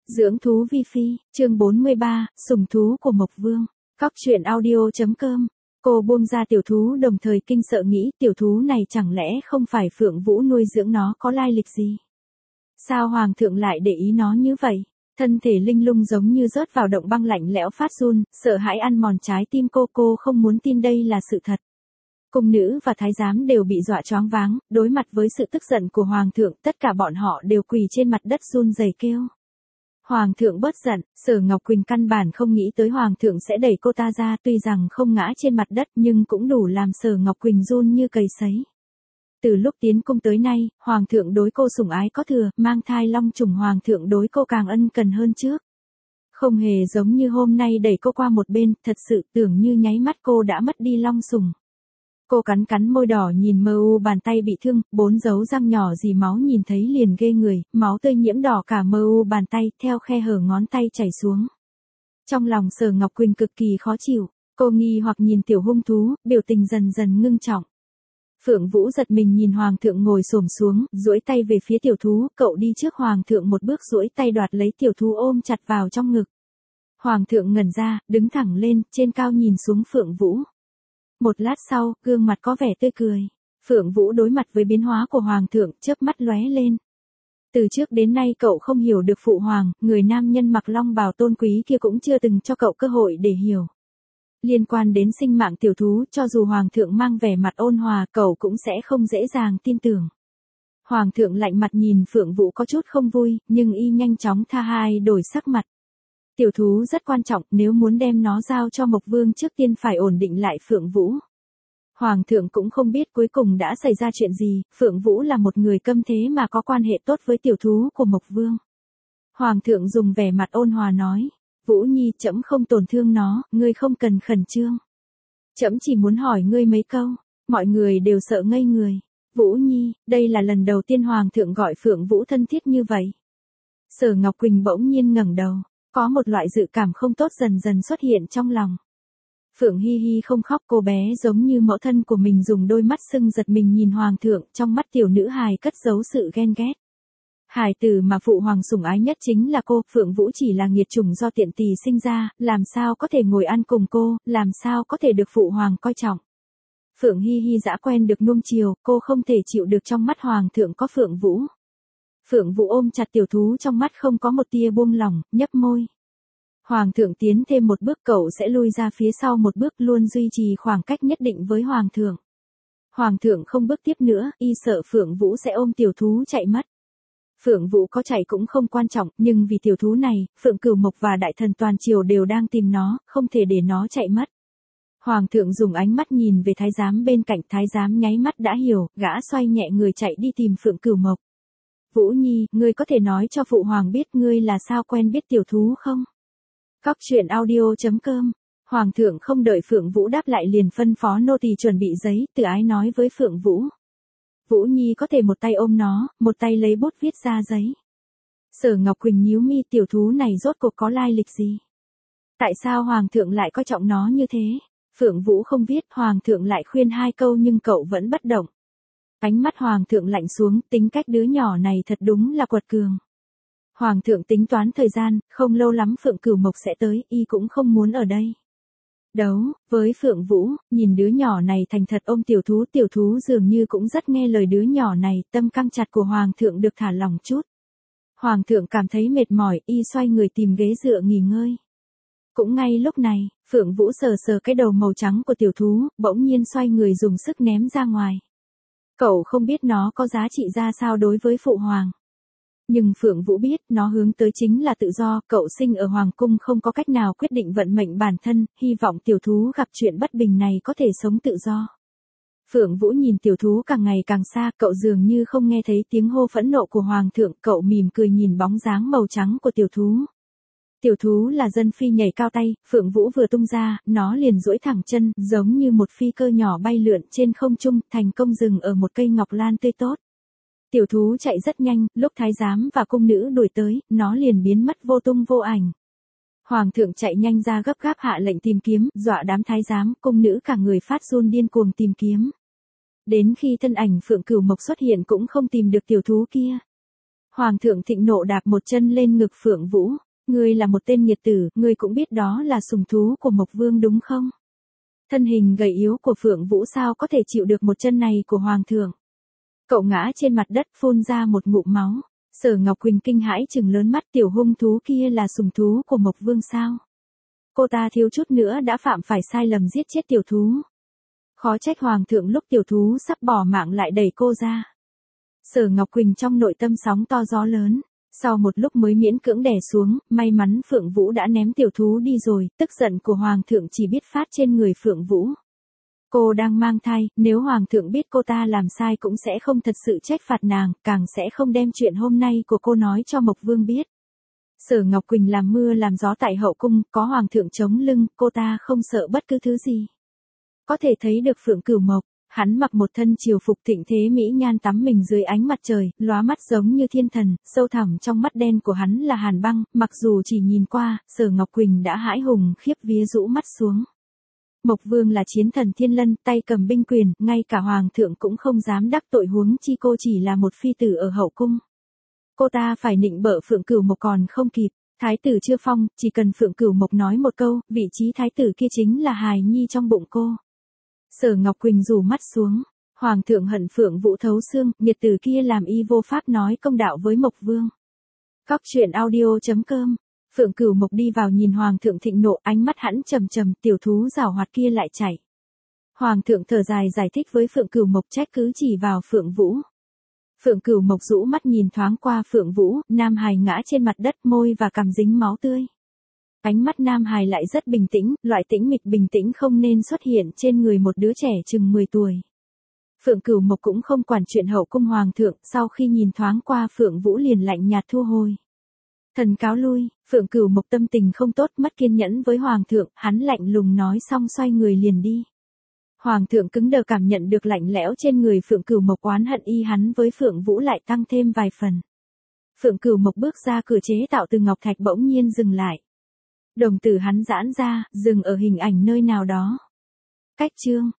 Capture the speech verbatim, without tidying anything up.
Dưỡng thú vi phi, chương bốn mươi ba, sủng thú của Mộc Vương. Cóc truyện audio.com. Cô buông ra tiểu thú đồng thời kinh sợ nghĩ tiểu thú này chẳng lẽ không phải Phượng Vũ nuôi dưỡng nó có lai lịch gì? Sao Hoàng thượng lại để ý nó như vậy? Thân thể linh lung giống như rớt vào động băng lạnh lẽo phát run, sợ hãi ăn mòn trái tim cô cô không muốn tin đây là sự thật. Cung nữ và thái giám đều bị dọa choáng váng, đối mặt với sự tức giận của Hoàng thượng, tất cả bọn họ đều quỳ trên mặt đất run rẩy kêu. Hoàng thượng bớt giận, Sở Ngọc Quỳnh căn bản không nghĩ tới Hoàng thượng sẽ đẩy cô ta ra, tuy rằng không ngã trên mặt đất nhưng cũng đủ làm Sở Ngọc Quỳnh run như cầy sấy. Từ lúc tiến cung tới nay, Hoàng thượng đối cô sủng ái có thừa, mang thai long trùng Hoàng thượng đối cô càng ân cần hơn trước. Không hề giống như hôm nay đẩy cô qua một bên, thật sự tưởng như nháy mắt cô đã mất đi long sủng. Cô cắn cắn môi đỏ nhìn mờ u bàn tay bị thương, bốn dấu răng nhỏ dì máu nhìn thấy liền ghê người, máu tươi nhiễm đỏ cả mờ u bàn tay, theo khe hở ngón tay chảy xuống. Trong lòng Sở Ngọc Quỳnh cực kỳ khó chịu, cô nghi hoặc nhìn tiểu hung thú, biểu tình dần dần ngưng trọng. Phượng Vũ giật mình nhìn Hoàng thượng ngồi xổm xuống, duỗi tay về phía tiểu thú, cậu đi trước Hoàng thượng một bước duỗi tay đoạt lấy tiểu thú ôm chặt vào trong ngực. Hoàng thượng ngẩn ra, đứng thẳng lên, trên cao nhìn xuống Phượng Vũ. Một lát sau, gương mặt có vẻ tươi cười. Phượng Vũ đối mặt với biến hóa của Hoàng thượng, chớp mắt lóe lên. Từ trước đến nay cậu không hiểu được Phụ Hoàng, người nam nhân mặc long bào tôn quý kia cũng chưa từng cho cậu cơ hội để hiểu. Liên quan đến sinh mạng tiểu thú, cho dù Hoàng thượng mang vẻ mặt ôn hòa, cậu cũng sẽ không dễ dàng tin tưởng. Hoàng thượng lạnh mặt nhìn Phượng Vũ có chút không vui, nhưng y nhanh chóng tha hai đổi sắc mặt. Tiểu thú rất quan trọng, nếu muốn đem nó giao cho Mộc Vương trước tiên phải ổn định lại Phượng Vũ. Hoàng thượng cũng không biết cuối cùng đã xảy ra chuyện gì, Phượng Vũ là một người câm thế mà có quan hệ tốt với tiểu thú của Mộc Vương. Hoàng thượng dùng vẻ mặt ôn hòa nói, Vũ Nhi, trẫm không tổn thương nó, ngươi không cần khẩn trương. Trẫm chỉ muốn hỏi ngươi mấy câu, mọi người đều sợ ngây người. Vũ Nhi, đây là lần đầu tiên Hoàng thượng gọi Phượng Vũ thân thiết như vậy. Sở Ngọc Quỳnh bỗng nhiên ngẩng đầu. Có một loại dự cảm không tốt dần dần xuất hiện trong lòng. Phượng Hi Hi không khóc, cô bé giống như mẫu thân của mình dùng đôi mắt sưng giật mình nhìn Hoàng thượng, trong mắt tiểu nữ hài cất giấu sự ghen ghét. Hài tử mà Phụ Hoàng sủng ái nhất chính là cô, Phượng Vũ chỉ là nghiệt chủng do tiện tỳ sinh ra, làm sao có thể ngồi ăn cùng cô, làm sao có thể được Phụ Hoàng coi trọng. Phượng Hi Hi đã quen được nuông chiều, cô không thể chịu được trong mắt Hoàng thượng có Phượng Vũ. Phượng Vũ ôm chặt tiểu thú trong mắt không có một tia buông lỏng, nhấp môi. Hoàng thượng tiến thêm một bước, cậu sẽ lui ra phía sau một bước, luôn duy trì khoảng cách nhất định với Hoàng thượng. Hoàng thượng không bước tiếp nữa, y sợ Phượng Vũ sẽ ôm tiểu thú chạy mất. Phượng Vũ có chạy cũng không quan trọng, nhưng vì tiểu thú này, Phượng Cửu Mộc và đại thần toàn triều đều đang tìm nó, không thể để nó chạy mất. Hoàng thượng dùng ánh mắt nhìn về thái giám bên cạnh, thái giám nháy mắt đã hiểu, gã xoay nhẹ người chạy đi tìm Phượng Cửu Mộc. Vũ Nhi, ngươi có thể nói cho Phụ Hoàng biết ngươi là sao quen biết tiểu thú không? Cóc truyện audio.com. Hoàng thượng không đợi Phượng Vũ đáp lại liền phân phó nô tỳ chuẩn bị giấy, từ ái nói với Phượng Vũ. Vũ Nhi có thể một tay ôm nó, một tay lấy bút viết ra giấy. Sở Ngọc Quỳnh nhíu mi, tiểu thú này rốt cuộc có lai lịch gì? Tại sao Hoàng thượng lại coi trọng nó như thế? Phượng Vũ không viết, Hoàng thượng lại khuyên hai câu nhưng cậu vẫn bất động. Ánh mắt Hoàng thượng lạnh xuống, tính cách đứa nhỏ này thật đúng là quật cường. Hoàng thượng tính toán thời gian, không lâu lắm Phượng Cửu Mộc sẽ tới, y cũng không muốn ở đây. Đấu, với Phượng Vũ, nhìn đứa nhỏ này thành thật ôm tiểu thú, tiểu thú dường như cũng rất nghe lời đứa nhỏ này, tâm căng chặt của Hoàng thượng được thả lỏng chút. Hoàng thượng cảm thấy mệt mỏi, y xoay người tìm ghế dựa nghỉ ngơi. Cũng ngay lúc này, Phượng Vũ sờ sờ cái đầu màu trắng của tiểu thú, bỗng nhiên xoay người dùng sức ném ra ngoài. Cậu không biết nó có giá trị ra sao đối với Phụ Hoàng. Nhưng Phượng Vũ biết, nó hướng tới chính là tự do, cậu sinh ở Hoàng cung không có cách nào quyết định vận mệnh bản thân, hy vọng tiểu thú gặp chuyện bất bình này có thể sống tự do. Phượng Vũ nhìn tiểu thú càng ngày càng xa, cậu dường như không nghe thấy tiếng hô phẫn nộ của Hoàng thượng, cậu mỉm cười nhìn bóng dáng màu trắng của tiểu thú. Tiểu thú là dân phi nhảy cao tay, Phượng Vũ vừa tung ra, nó liền duỗi thẳng chân, giống như một phi cơ nhỏ bay lượn trên không trung, thành công dừng ở một cây ngọc lan tươi tốt. Tiểu thú chạy rất nhanh, lúc thái giám và cung nữ đuổi tới, nó liền biến mất vô tung vô ảnh. Hoàng thượng chạy nhanh ra gấp gáp hạ lệnh tìm kiếm, dọa đám thái giám, cung nữ cả người phát run điên cuồng tìm kiếm. Đến khi thân ảnh Phượng Cửu Mộc xuất hiện cũng không tìm được tiểu thú kia. Hoàng thượng thịnh nộ đạp một chân lên ngực Phượng Vũ. Ngươi là một tên nghiệt tử, ngươi cũng biết đó là sùng thú của Mộc Vương đúng không? Thân hình gầy yếu của Phượng Vũ sao có thể chịu được một chân này của Hoàng thượng? Cậu ngã trên mặt đất phun ra một ngụm máu. Sở Ngọc Quỳnh kinh hãi trừng lớn mắt, tiểu hung thú kia là sùng thú của Mộc Vương sao? Cô ta thiếu chút nữa đã phạm phải sai lầm giết chết tiểu thú. Khó trách Hoàng thượng lúc tiểu thú sắp bỏ mạng lại đẩy cô ra. Sở Ngọc Quỳnh trong nội tâm sóng to gió lớn. Sau một lúc mới miễn cưỡng đè xuống, may mắn Phượng Vũ đã ném tiểu thú đi rồi, tức giận của Hoàng thượng chỉ biết phát trên người Phượng Vũ. Cô đang mang thai, nếu Hoàng thượng biết cô ta làm sai cũng sẽ không thật sự trách phạt nàng, càng sẽ không đem chuyện hôm nay của cô nói cho Mộc Vương biết. Sở Ngọc Quỳnh làm mưa làm gió tại hậu cung, có Hoàng thượng chống lưng, cô ta không sợ bất cứ thứ gì. Có thể thấy được Phượng Cửu Mộc, hắn mặc một thân triều phục thịnh thế mỹ nhan tắm mình dưới ánh mặt trời, lóa mắt giống như thiên thần, sâu thẳm trong mắt đen của hắn là hàn băng, mặc dù chỉ nhìn qua, Sở Ngọc Quỳnh đã hãi hùng khiếp vía rũ mắt xuống. Mộc Vương là chiến thần thiên lân, tay cầm binh quyền, ngay cả Hoàng thượng cũng không dám đắc tội, huống chi cô chỉ là một phi tử ở hậu cung. Cô ta phải nịnh bợ Phượng Cửu Mộc còn không kịp, thái tử chưa phong, chỉ cần Phượng Cửu Mộc nói một câu, vị trí thái tử kia chính là hài nhi trong bụng cô. Sở Ngọc Quỳnh rủ mắt xuống, Hoàng thượng hận Phượng Vũ thấu xương, nghiệt tử kia làm y vô pháp nói công đạo với Mộc Vương. Góc truyện audio chấm com. Phượng Cửu Mộc đi vào nhìn Hoàng thượng thịnh nộ, ánh mắt hẵn trầm trầm, tiểu thú giảo hoạt kia lại chạy. Hoàng thượng thở dài giải thích với Phượng Cửu Mộc, trách cứ chỉ vào Phượng Vũ. Phượng Cửu Mộc rũ mắt nhìn thoáng qua Phượng Vũ, Nam Hài ngã trên mặt đất, môi và cằm dính máu tươi. Ánh mắt Nam Hài lại rất bình tĩnh, loại tĩnh mịch bình tĩnh không nên xuất hiện trên người một đứa trẻ chừng mười tuổi. Phượng Cửu Mộc cũng không quản chuyện hậu cung Hoàng thượng, sau khi nhìn thoáng qua Phượng Vũ liền lạnh nhạt thu hồi. Thần cáo lui, Phượng Cửu Mộc tâm tình không tốt, mất kiên nhẫn với Hoàng thượng, hắn lạnh lùng nói xong xoay người liền đi. Hoàng thượng cứng đờ cảm nhận được lạnh lẽo trên người Phượng Cửu Mộc, oán hận y hắn với Phượng Vũ lại tăng thêm vài phần. Phượng Cửu Mộc bước ra cửa chế tạo từ ngọc thạch bỗng nhiên dừng lại. Đồng tử hắn giãn ra, dừng ở hình ảnh nơi nào đó. Cách chương